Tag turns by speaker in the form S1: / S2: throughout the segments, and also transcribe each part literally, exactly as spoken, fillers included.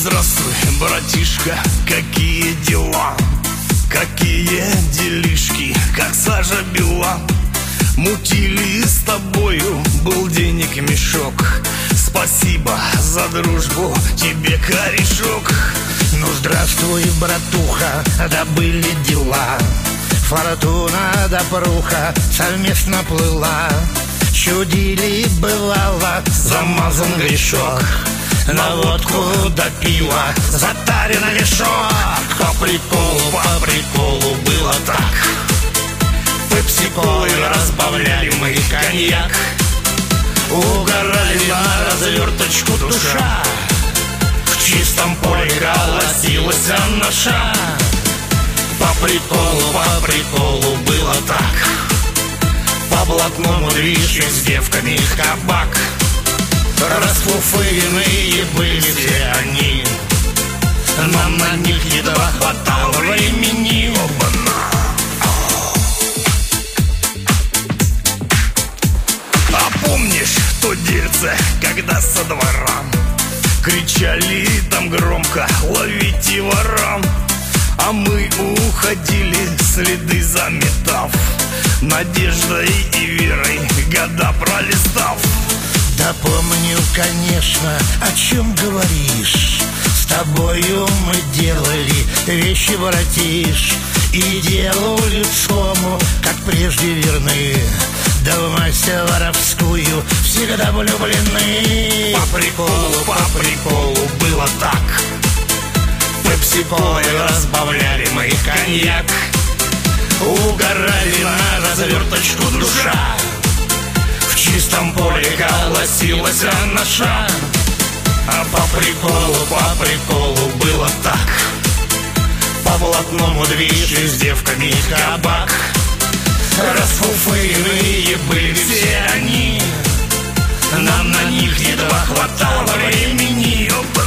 S1: здравствуй, братишка, какие дела? Какие делишки, как сажа бела? Мутили с тобою, был денег мешок. Спасибо за дружбу, тебе корешок.
S2: Ну здравствуй, братуха, да были дела. Фортуна да пруха совместно плыла. Чудили, бывало, замазан грешок. На водку да пива затарен мешок.
S1: По приколу, по приколу было так. Пепси-колой разбавляли мы коньяк. Угорали на разверточку душа. В чистом поле колосилась наша. По приколу, по приколу было так. По блатному движ с девками кабак. Расфуфыренные были все они. Нам на них едва хватало времени. Оба-на! А помнишь то дельце, когда со двора кричали там громко: ловите ворам? А мы уходили, следы заметав, надеждой и верой года пролистав.
S2: Да помню, конечно, о чем говоришь. С тобою мы делали вещи, воротишь, и делу людскому, как прежде, верны. Да в масть воровскую всегда влюблены.
S1: По приколу, по приколу было так. Пепси-колой разбавляли мы коньяк. Угорали на разверточку душа. В чистом поле колосилась наша. А по приколу, по приколу было так. По блатному движ с девками кабак. Расфуфыренные были все они. Нам на них едва хватало времени.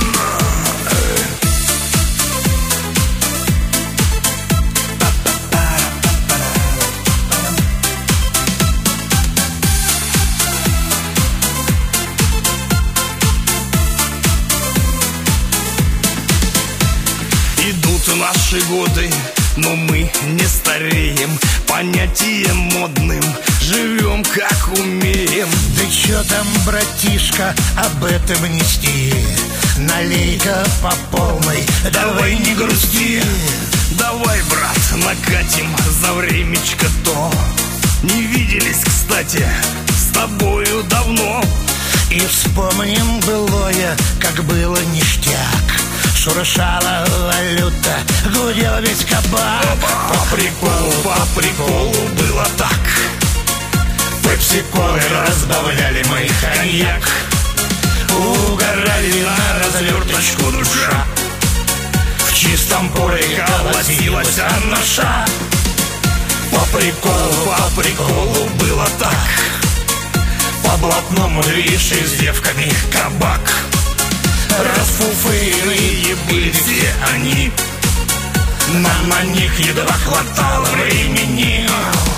S1: Идут наши годы, но мы не стареем. Понятием модным живем как умеем.
S2: Да чё там, братишка, об этом нести? Налей-ка по полной, давай не грусти.
S1: Давай, брат, накатим за времечко то. Не виделись, кстати, с тобою давно.
S2: И вспомним былое, как было ништяк. Шуршала валюта, гудел весь кабак.
S1: По приколу, по приколу было так. Пепси-колой разбавляли мы коньяк. Угорали на разверточку душа. В чистом поле колосилась наша. По приколу, по приколу было так. По блатному движ с девками кабак. Расфуфыренные были все они. Нам на них едва хватало времени.